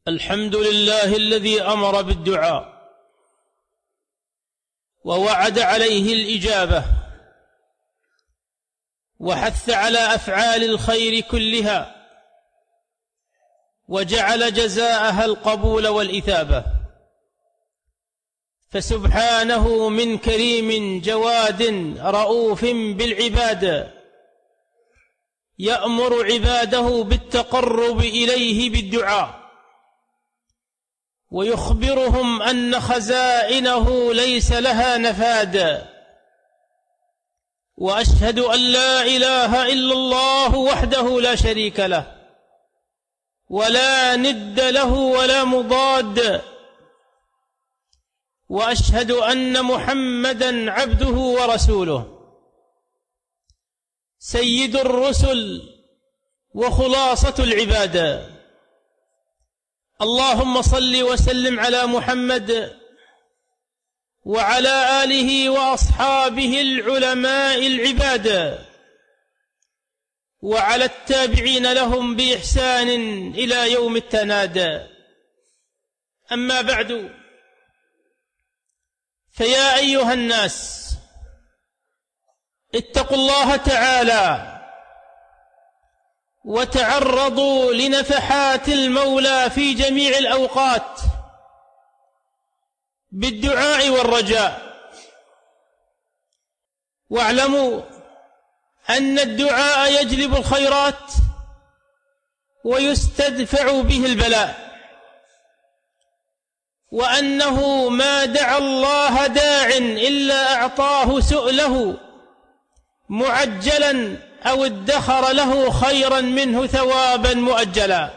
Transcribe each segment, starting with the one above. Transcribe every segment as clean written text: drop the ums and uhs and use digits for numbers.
الحمد لله الذي أمر بالدعاء ووعد عليه الإجابة وحث على أفعال الخير كلها وجعل جزاءها القبول والإثابة، فسبحانه من كريم جواد رؤوف بالعباد يأمر عباده بالتقرب إليه بالدعاء، ويخبرهم أن خزائنه ليس لها نفاد. وأشهد أن لا إله إلا الله وحده لا شريك له ولا ند له ولا مضاد، وأشهد أن محمدًا عبده ورسوله سيد الرسل وخلاصة العباد. اللهم صل وسلم على محمد وعلى آله وأصحابه العلماء العباد وعلى التابعين لهم بإحسان إلى يوم التناد. أما بعد، فيا أيها الناس، اتقوا الله تعالى وتعرضوا لنفحات المولى في جميع الأوقات بالدعاء والرجاء، واعلموا أن الدعاء يجلب الخيرات ويستدفع به البلاء، وأنه ما دعا الله داع إلا أعطاه سؤله معجلا أو ادخر له خيرا منه ثوابا مؤجلا،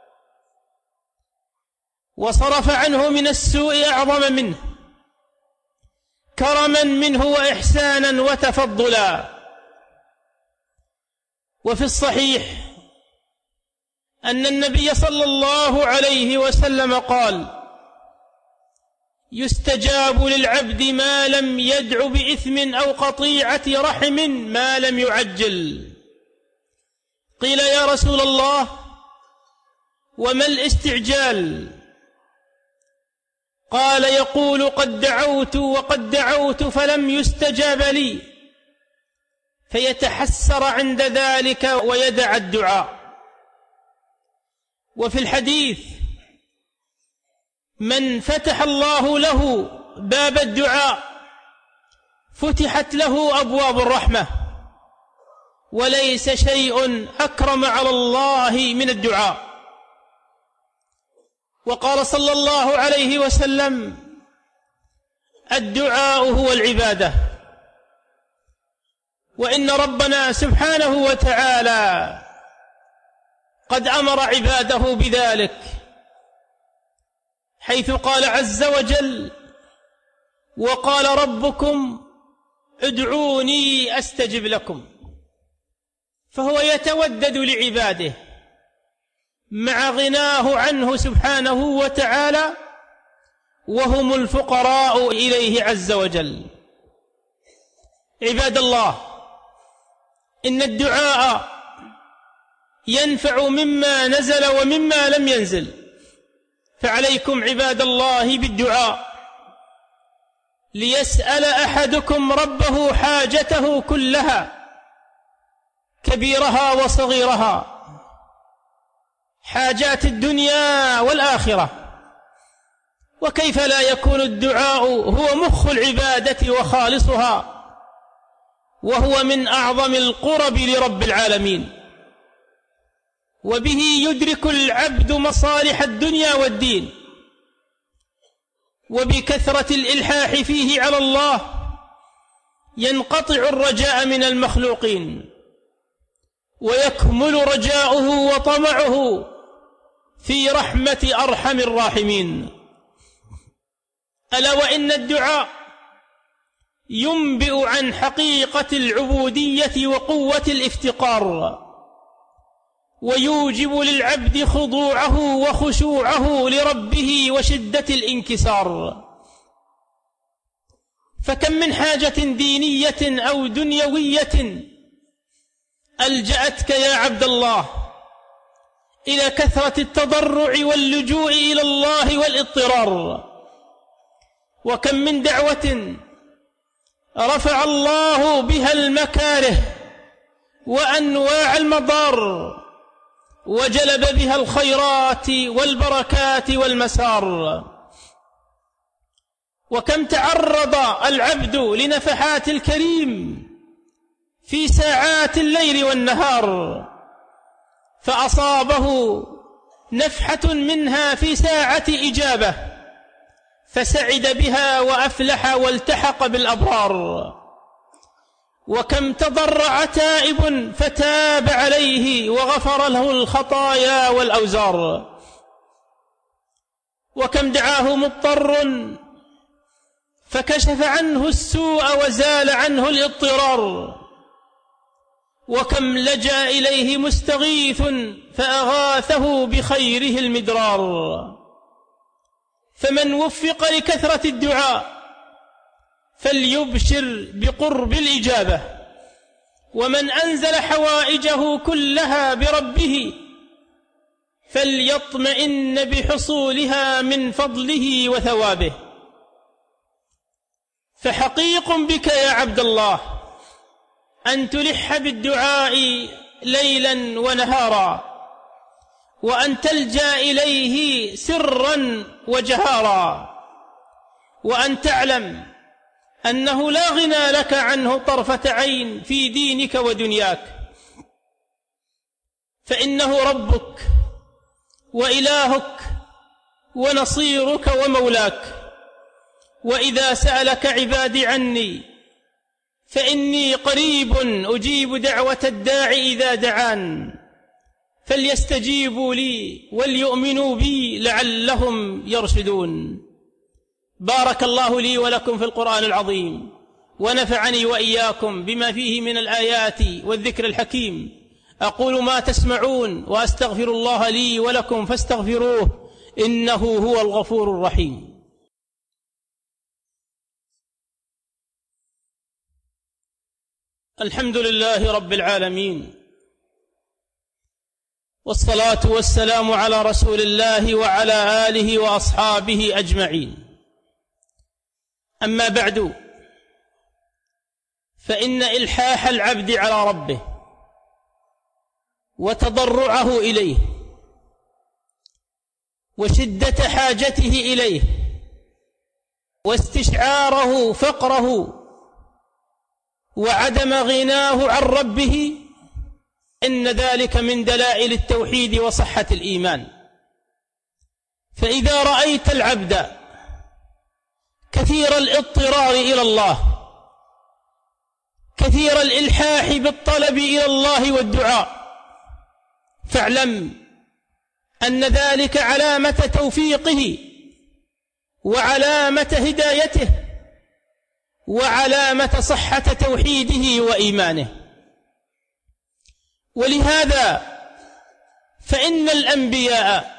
وصرف عنه من السوء أعظم منه كرما منه وإحسانا وتفضلا. وفي الصحيح أن النبي صلى الله عليه وسلم قال: يستجاب للعبد ما لم يدع بإثم أو قطيعة رحم ما لم يعجل. قيل: يا رسول الله، وما الاستعجال؟ قال: يقول قد دعوت وقد دعوت فلم يستجاب لي، فيتحسر عند ذلك ويدع الدعاء. وفي الحديث: من فتح الله له باب الدعاء فتحت له أبواب الرحمة، وليس شيء أكرم على الله من الدعاء. وقال صلى الله عليه وسلم: الدعاء هو العبادة. وإن ربنا سبحانه وتعالى قد أمر عباده بذلك، حيث قال عز وجل: وقال ربكم ادعوني أستجب لكم. فهو يتودد لعباده مع غناه عنه سبحانه وتعالى، وهم الفقراء إليه عز وجل. عباد الله، إن الدعاء ينفع مما نزل ومما لم ينزل، فعليكم عباد الله بالدعاء، ليسأل أحدكم ربه حاجته كلها كبيرها وصغيرها، حاجات الدنيا والآخرة. وكيف لا يكون الدعاء هو مخ العبادة وخالصها، وهو من أعظم القرب لرب العالمين، وبه يدرك العبد مصالح الدنيا والدين. وبكثرة الإلحاح فيه على الله ينقطع الرجاء من المخلوقين، ويكمل رجاؤه وطمعه في رحمة أرحم الراحمين. ألا وإن الدعاء ينبئ عن حقيقة العبودية وقوة الافتقار، ويوجب للعبد خضوعه وخشوعه لربه وشدة الانكسار. فكم من حاجة دينية أو دنيوية ألجأتك يا عبد الله إلى كثرة التضرع واللجوء إلى الله والاضطرار. وكم من دعوة رفع الله بها المكاره وأنواع المضار وجلب بها الخيرات والبركات والمسار. وكم تعرض العبد لنفحات الكريم في ساعات الليل والنهار، فأصابه نفحة منها في ساعة إجابة فسعد بها وأفلح والتحق بالأبرار. وكم تضرع تائب فتاب عليه وغفر له الخطايا والأوزار. وكم دعاه مضطر فكشف عنه السوء وزال عنه الاضطرار. وكم لجأ إليه مستغيث فأغاثه بخيره المدرار. فمن وفق لكثرة الدعاء فليبشر بقرب الإجابة، ومن أنزل حوائجه كلها بربه فليطمئن بحصولها من فضله وثوابه. فحقيق بك يا عبد الله أن تلح بالدعاء ليلا ونهارا، وأن تلجأ إليه سرا وجهارا، وأن تعلم أنه لا غنى لك عنه طرفة عين في دينك ودنياك، فإنه ربك وإلهك ونصيرك ومولاك. وإذا سألك عبادي عني فإني قريب أجيب دعوة الداعي إذا دعان، فليستجيبوا لي وليؤمنوا بي لعلهم يرشدون. بارك الله لي ولكم في القرآن العظيم، ونفعني وإياكم بما فيه من الآيات والذكر الحكيم. أقول ما تسمعون وأستغفر الله لي ولكم فاستغفروه إنه هو الغفور الرحيم. الحمد لله رب العالمين، والصلاة والسلام على رسول الله وعلى آله وأصحابه أجمعين. أما بعد، فإن إلحاح العبد على ربه وتضرعه إليه وشدة حاجته إليه واستشعاره فقره وعدم غناه عن ربه، إن ذلك من دلائل التوحيد وصحة الإيمان. فإذا رأيت العبد كثير الاضطرار إلى الله، كثير الإلحاح بالطلب إلى الله والدعاء، فاعلم أن ذلك علامة توفيقه وعلامة هدايته وعلامة صحة توحيده وإيمانه. ولهذا فإن الأنبياء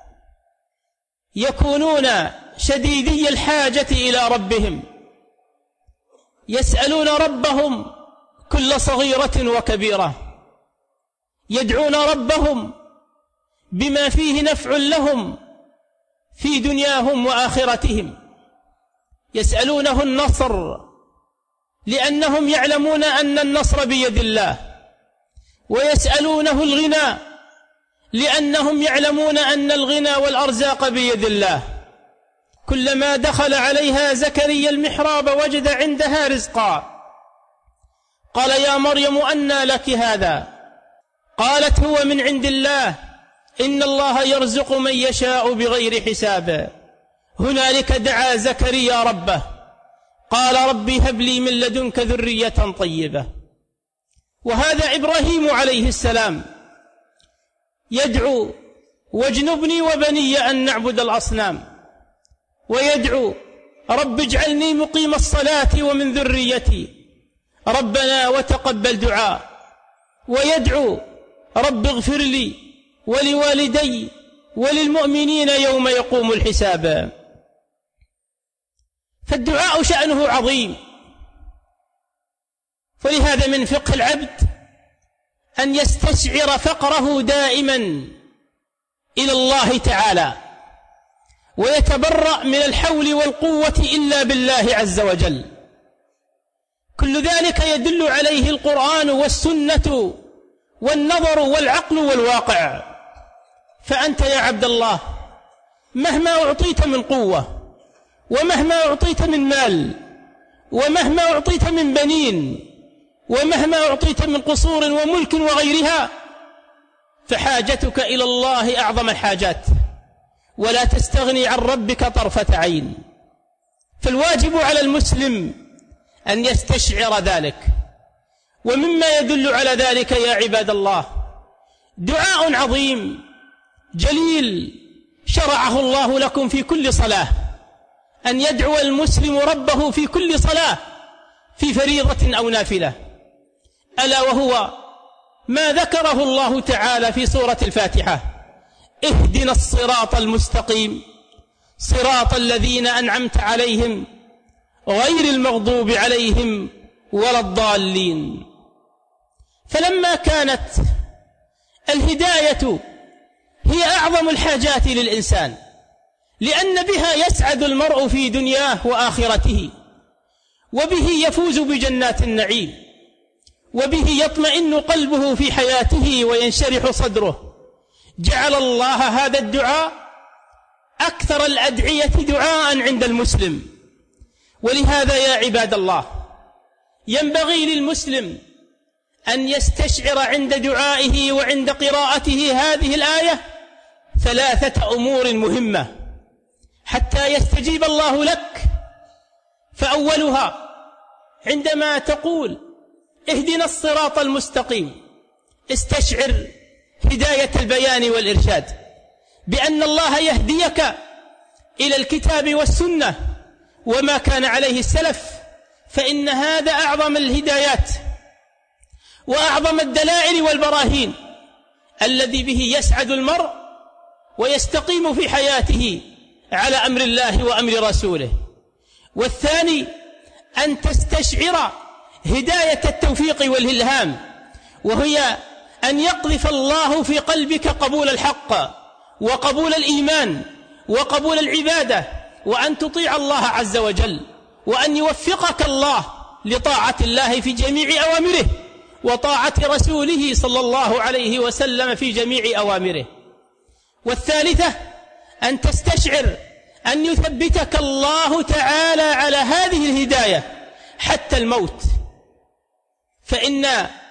يكونون شديدي الحاجة إلى ربهم، يسألون ربهم كل صغيرة وكبيرة، يدعون ربهم بما فيه نفع لهم في دنياهم وآخرتهم، يسألونه النصر لأنهم يعلمون أن النصر بيد الله، ويسألونه الغنى لأنهم يعلمون أن الغنى والأرزاق بيد الله. كلما دخل عليها زكريا المحراب وجد عندها رزقا، قال يا مريم أنى لك هذا؟ قالت هو من عند الله إن الله يرزق من يشاء بغير حساب. هنالك دعا زكريا ربه قال ربي هب لي من لدنك ذرية طيبة. وهذا إبراهيم عليه السلام يدعو واجنبني وبني أن نعبد الأصنام، ويدعو رب اجعلني مقيم الصلاة ومن ذريتي ربنا وتقبل دعاء، ويدعو رب اغفر لي ولوالدي وللمؤمنين يوم يقوم الحساب. فالدعاء شأنه عظيم، فلهذا من فقه العبد أن يستشعر فقره دائما إلى الله تعالى ويتبرأ من الحول والقوة إلا بالله عز وجل. كل ذلك يدل عليه القرآن والسنة والنظر والعقل والواقع. فأنت يا عبد الله مهما أعطيت من قوة، ومهما أعطيت من مال، ومهما أعطيت من بنين، ومهما أعطيت من قصور وملك وغيرها، فحاجتك إلى الله أعظم الحاجات، ولا تستغني عن ربك طرفة عين. فالواجب على المسلم أن يستشعر ذلك. ومما يدل على ذلك يا عباد الله دعاء عظيم جليل شرعه الله لكم في كل صلاة، أن يدعو المسلم ربه في كل صلاة في فريضة أو نافلة، ألا وهو ما ذكره الله تعالى في سورة الفاتحة: اهدنا الصراط المستقيم صراط الذين أنعمت عليهم غير المغضوب عليهم ولا الضالين. فلما كانت الهداية هي أعظم الحاجات للإنسان، لأن بها يسعد المرء في دنياه وآخرته، وبه يفوز بجنات النعيم، وبه يطمئن قلبه في حياته وينشرح صدره، جعل الله هذا الدعاء أكثر الأدعية دعاء عند المسلم. ولهذا يا عباد الله ينبغي للمسلم أن يستشعر عند دعائه وعند قراءته هذه الآية 3 أمور مهمة حتى يستجيب الله لك. فأولها عندما تقول اهدنا الصراط المستقيم، استشعر هداية البيان والإرشاد، بأن الله يهديك إلى الكتاب والسنة وما كان عليه السلف، فإن هذا أعظم الهدايات وأعظم الدلائل والبراهين الذي به يسعد المرء ويستقيم في حياته على أمر الله وأمر رسوله. والثاني أن تستشعر هداية التوفيق والإلهام، وهي أن يقذف الله في قلبك قبول الحق وقبول الإيمان وقبول العبادة، وأن تطيع الله عز وجل، وأن يوفقك الله لطاعة الله في جميع أوامره، وطاعة رسوله صلى الله عليه وسلم في جميع أوامره. والثالثة أن تستشعر أن يثبتك الله تعالى على هذه الهداية حتى الموت، فإن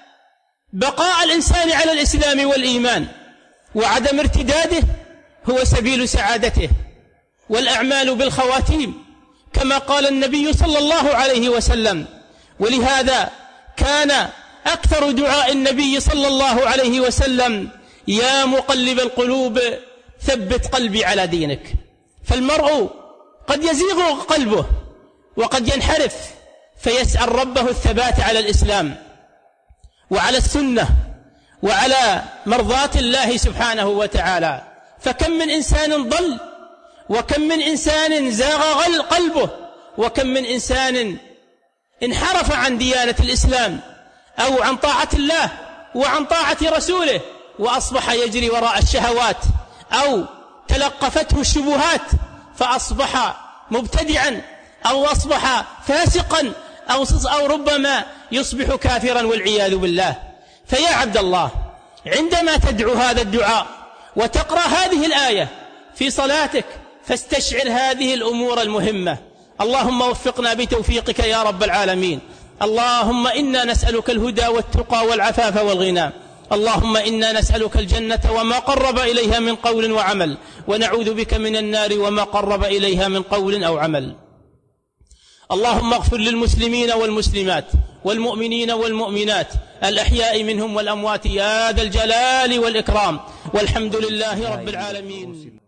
بقاء الإنسان على الإسلام والإيمان وعدم ارتداده هو سبيل سعادته، والأعمال بالخواتيم كما قال النبي صلى الله عليه وسلم. ولهذا كان أكثر دعاء النبي صلى الله عليه وسلم: يا مقلب القلوب ثبت قلبي على دينك. فالمرء قد يزيغ قلبه وقد ينحرف، فيسأل ربه الثبات على الإسلام وعلى السنة وعلى مرضاة الله سبحانه وتعالى. فكم من إنسان ضل، وكم من إنسان زاغ قلبه، وكم من إنسان انحرف عن ديانة الإسلام أو عن طاعة الله وعن طاعة رسوله، وأصبح يجري وراء الشهوات أو تلقفته الشبهات، فأصبح مبتدعا أو أصبح فاسقا أو ربما يصبح كافرا والعياذ بالله. فيا عبد الله عندما تدعو هذا الدعاء وتقرأ هذه الآية في صلاتك فاستشعر هذه الأمور المهمة. اللهم وفقنا بتوفيقك يا رب العالمين. اللهم إنا نسألك الهدى والتقى والعفاف والغنى. اللهم إنا نسألك الجنة وما قرب إليها من قول وعمل، ونعوذ بك من النار وما قرب إليها من قول أو عمل. اللهم اغفر للمسلمين والمسلمات والمؤمنين والمؤمنات الأحياء منهم والأموات يا ذا الجلال والإكرام، والحمد لله رب العالمين.